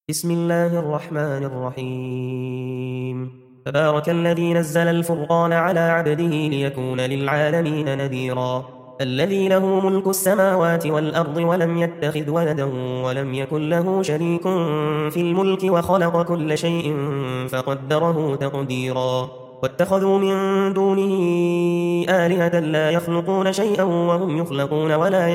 بسم الله الرحمن الرحيم. تبارك الذي نزل الفرقان على عبده ليكون للعالمين نذيرا. الذي له ملك السماوات والأرض ولم يتخذ ولدا ولم يكن له شريك في الملك وخلق كل شيء فقدره تقديرا. واتخذوا من دونه آلهة لا يخلقون شيئا وهم يخلقون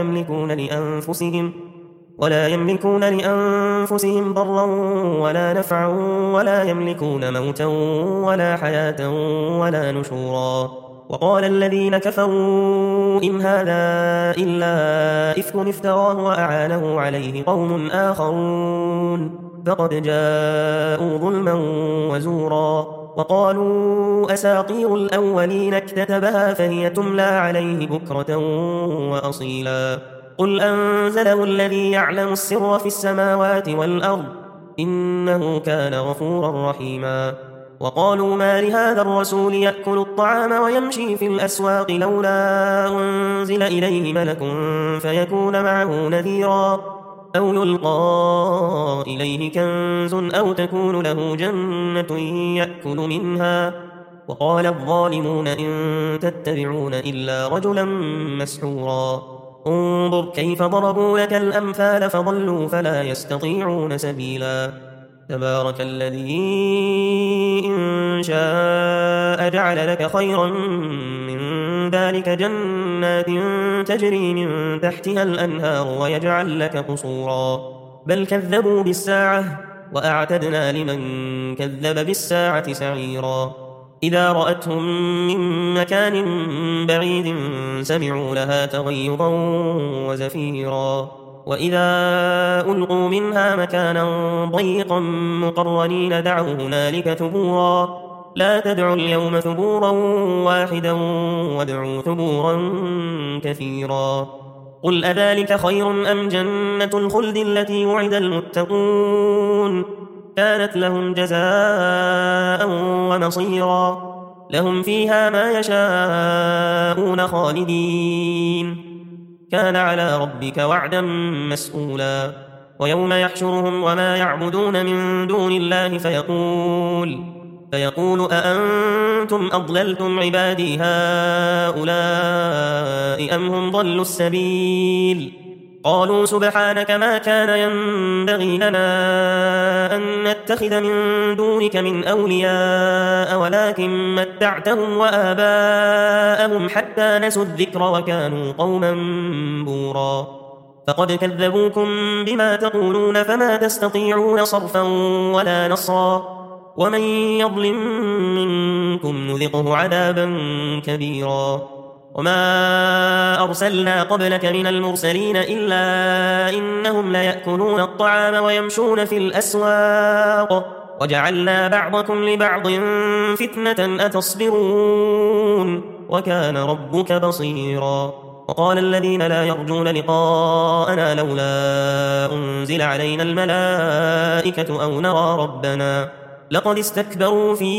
ولا يملكون لأنفسهم ضرا ولا نفعا ولا يملكون موتا ولا حياة ولا نشورا. وقال الذين كفروا إن هذا إلا إفك افتراه وأعانه عليه قوم آخرون فقد جاءوا ظلما وزورا. وقالوا أساطير الأولين اكتتبها فهي تملى عليه بكرة وأصيلا. قل أنزله الذي يعلم السر في السماوات والأرض إنه كان غفورا رحيما. وقالوا ما لهذا الرسول يأكل الطعام ويمشي في الأسواق لولا أنزل إليه ملك فيكون معه نذيرا أو يلقى إليه كنز أو تكون له جنة يأكل منها. وقال الظالمون إن تتبعون إلا رجلا مسحورا. انظر كيف ضربوا لك الأمثال فضلوا فلا يستطيعون سبيلا. تبارك الذي إن شاء جعل لك خيرا من ذلك جنات تجري من تحتها الأنهار ويجعل لك قصورا. بل كذبوا بالساعة وأعتدنا لمن كذب بالساعة سعيرا. إذا رأتهم من مكان بعيد سمعوا لها تغيظا وزفيرا. وإذا ألقوا منها مكانا ضيقا مقرنين دعوا هنالك ثبورا. لا تدعوا اليوم ثبورا واحدا وادعوا ثبورا كثيرا. قل أذلك خير أم جنة الخلد التي وعد المتقون كانت لهم جزاء ومصيرا. لهم فيها ما يشاءون خالدين كان على ربك وعدا مسئولا. ويوم يحشرهم وما يعبدون من دون الله فيقول أأنتم أضللتم عبادي هؤلاء أم هم ضلوا السبيل. قالوا سبحانك ما كان ينبغي لنا أن نتخذ من دونك من أولياء ولكن متعتهم وآباءهم حتى نسوا الذكر وكانوا قوما بورا. فقد كذبوكم بما تقولون فما تستطيعون صرفا ولا نصرا. ومن يظلم منكم نذقه عذابا كبيرا. وما أرسلنا قبلك من المرسلين إلا إنهم ليأكلون الطعام ويمشون في الأسواق وجعلنا بعضكم لبعض فتنة أتصبرون وكان ربك بصيرا. وقال الذين لا يرجون لقاءنا لولا أنزل علينا الملائكة أو نرى ربنا لقد استكبروا في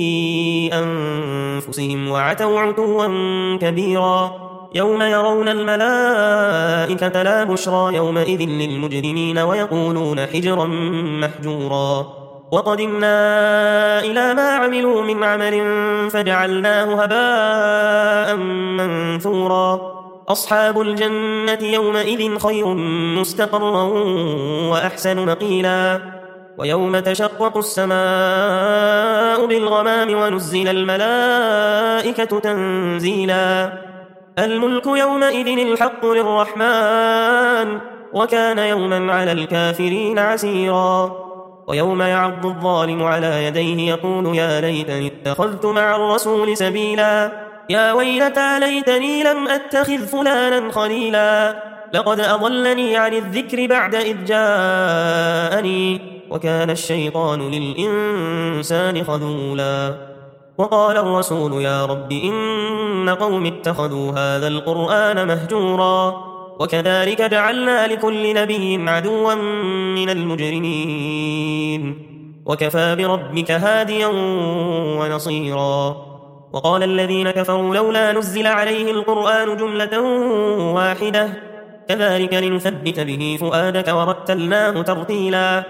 أنفسهم وعتوا عتوا كبيرا. يوم يرون الملائكة لا بشرى يومئذ للمجرمين ويقولون حجرا محجورا. وقدمنا إلى ما عملوا من عمل فجعلناه هباء منثورا. أصحاب الجنة يومئذ خير مستقرا وأحسن مقيلا. ويوم تشقق السماء بالغمام ونزل الملائكة تنزيلا. الملك يومئذ الحق للرحمن وكان يوما على الكافرين عسيرا. ويوم يعض الظالم على يديه يقول يا ليتني اتخذت مع الرسول سبيلا. يا ويلتى ليتني لم أتخذ فلانا خليلا لقد أضلني عن الذكر بعد إذ جاءني وكان الشيطان للإنسان خذولا. وقال الرسول يا رب إن قوم اتخذوا هذا القرآن مهجورا. وكذلك جعلنا لكل نبي عدوا من المجرمين وكفى بربك هاديا ونصيرا. وقال الذين كفروا لولا نزل عليه القرآن جملة واحدة كذلك لنثبت به فؤادك ورتلناه ترتيلا.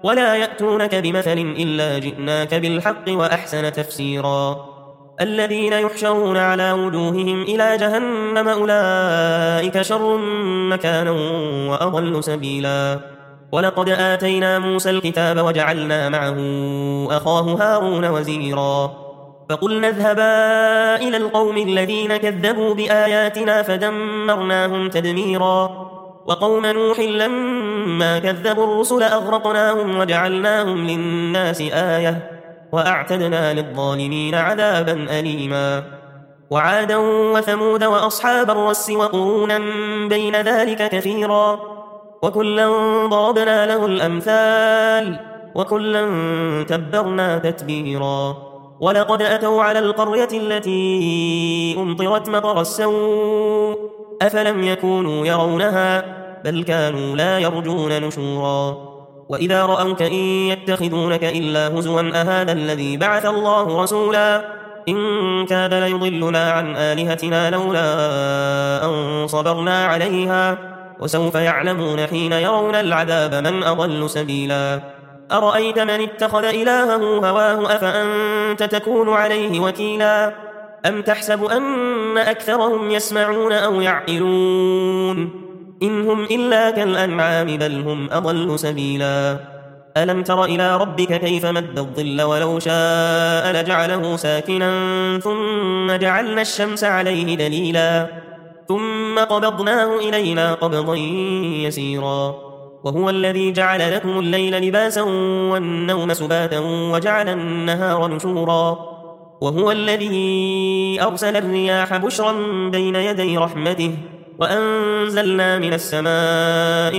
ولا يأتونك بمثل إلا جئناك بالحق وأحسن تفسيرا الذين يحشرون على وجوههم إلى جهنم أولئك شر مكانا وأضل سبيلا ولقد آتينا موسى الكتاب وجعلنا معه أخاه هارون وزيرا فقلنا اذهبا إلى القوم الذين كذبوا بآياتنا فدمرناهم تدميرا وقوم نوح لما كذبوا الرسل أغرقناهم وجعلناهم للناس آية وأعتدنا للظالمين عذابا أليما وعادا وثمود وأصحاب الرس وقرونا بين ذلك كثيرا وكلا ضربنا له الأمثال وكلا تبرنا تتبيرا ولقد أتوا على القرية التي أمطرت مطر السوء أفلم يكونوا يرونها بل كانوا لا يرجون نشورا وإذا رأوك إن يتخذونك إلا هزوا أهذا الذي بعث الله رسولا إن كاد ليضلنا عن آلهتنا لولا أن صبرنا عليها وسوف يعلمون حين يرون العذاب من أضل سبيلا أرأيت من اتخذ إلهه هواه أفأنت تكون عليه وكيلا أم تحسب أن أكثرهم يسمعون أو يعقلون إن هم إلا كالأنعام بل هم أضل سبيلا ألم تر إلى ربك كيف مد الظل ولو شاء لجعله ساكنا ثم جعلنا الشمس عليه دليلا ثم قبضناه إلينا قبضا يسيرا وهو الذي جعل لكم الليل لباسا والنوم سباتا وجعل النهار نشورا وهو الذي أرسل الرياح بشرا بين يدي رحمته وأنزلنا من السماء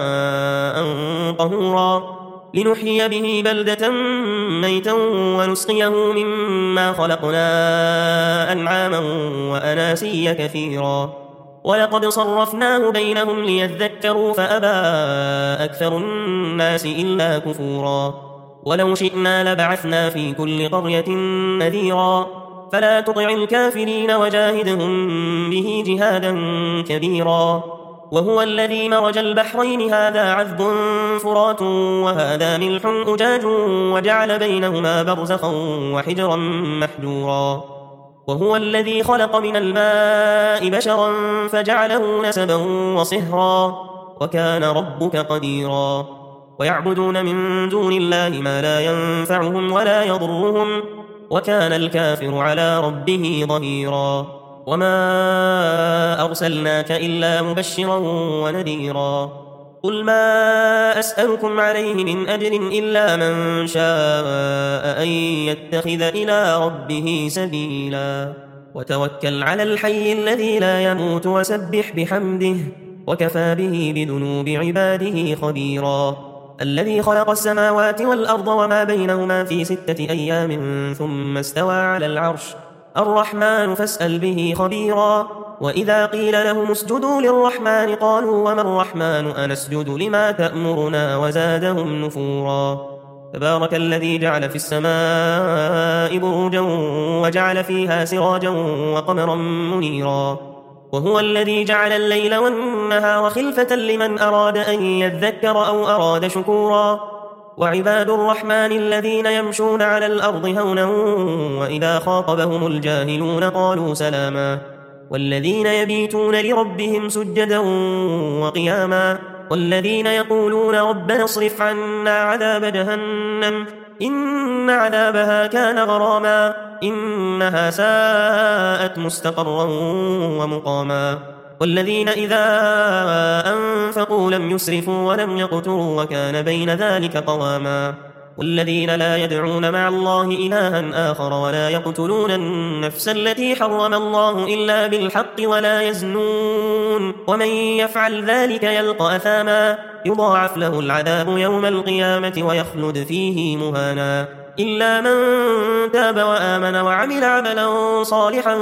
ماء طهورا لنحيي به بلدة ميتا ونسقيه مما خلقنا أنعاما وأناسيا كثيرا ولقد صرفناه بينهم ليذكروا فأبى أكثر الناس إلا كفورا ولو شئنا لبعثنا في كل قرية نذيرا فلا تطع الكافرين وجاهدهم به جهادا كبيرا وهو الذي مرج البحرين هذا عذب فرات وهذا ملح أجاج وجعل بينهما برزخا وحجرا محجورا وهو الذي خلق من الماء بشرا فجعله نسبا وصهرا وكان ربك قديرا ويعبدون من دون الله ما لا ينفعهم ولا يضرهم وكان الكافر على ربه ظهيرا وما أرسلناك إلا مبشرا ونذيرا قل ما أسألكم عليه من أجر إلا من شاء أن يتخذ إلى ربه سبيلا وتوكل على الحي الذي لا يموت وسبح بحمده وكفى به بذنوب عباده خبيرا الذي خلق السماوات والأرض وما بينهما في 6 أيام ثم استوى على العرش الرحمن فاسأل به خبيرا وإذا قيل لهم اسجدوا للرحمن قالوا وما الرحمن أنسجد لما تأمرنا وزادهم نفورا تبارك الذي جعل في السماء بروجا وجعل فيها سراجا وقمرا منيرا وهو الذي جعل الليل والنهار خلفة لمن أراد أن يذكر أو أراد شكورا وعباد الرحمن الذين يمشون على الأرض هونا وإذا خاطبهم الجاهلون قالوا سلاما والذين يبيتون لربهم سجدا وقياما والذين يقولون ربنا اصرف عنا عذاب جهنم إن عذابها كان غراما إنها ساءت مستقرا ومقاما والذين إذا أنفقوا لم يسرفوا ولم يقتروا وكان بين ذلك قواما والذين لا يدعون مع الله إلها آخر ولا يقتلون النفس التي حرم الله إلا بالحق ولا يزنون ومن يفعل ذلك يلقى أثاما يضاعف له العذاب يوم القيامة ويخلد فيه مهانا إلا من تاب وآمن وعمل عملا صالحا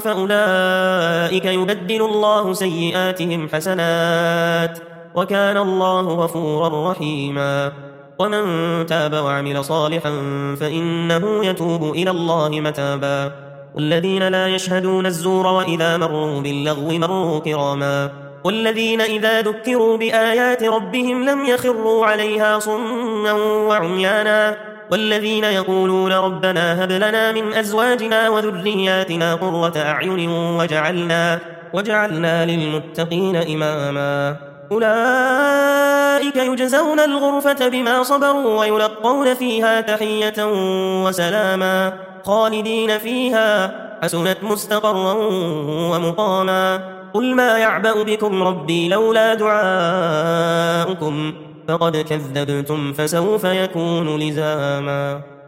فأولئك يبدل الله سيئاتهم حسنات وكان الله غفورا رحيما ومن تاب وعمل صالحا فإنه يتوب إلى الله متابا والذين لا يشهدون الزور وإذا مروا باللغو مروا كراما والذين إذا ذكروا بآيات ربهم لم يخروا عليها صما وعميانا والذين يقولون ربنا هب لنا من أزواجنا وذرياتنا قرة أعين وجعلنا للمتقين إماما أولئك يجزون الغرفة بما صبروا ويلقون فيها تحية وسلاما خالدين فيها حسنت مستقرا ومقاما قل ما يعبأ بكم ربي لولا دعاؤكم فقد كذبتم فسوف يكون لزاما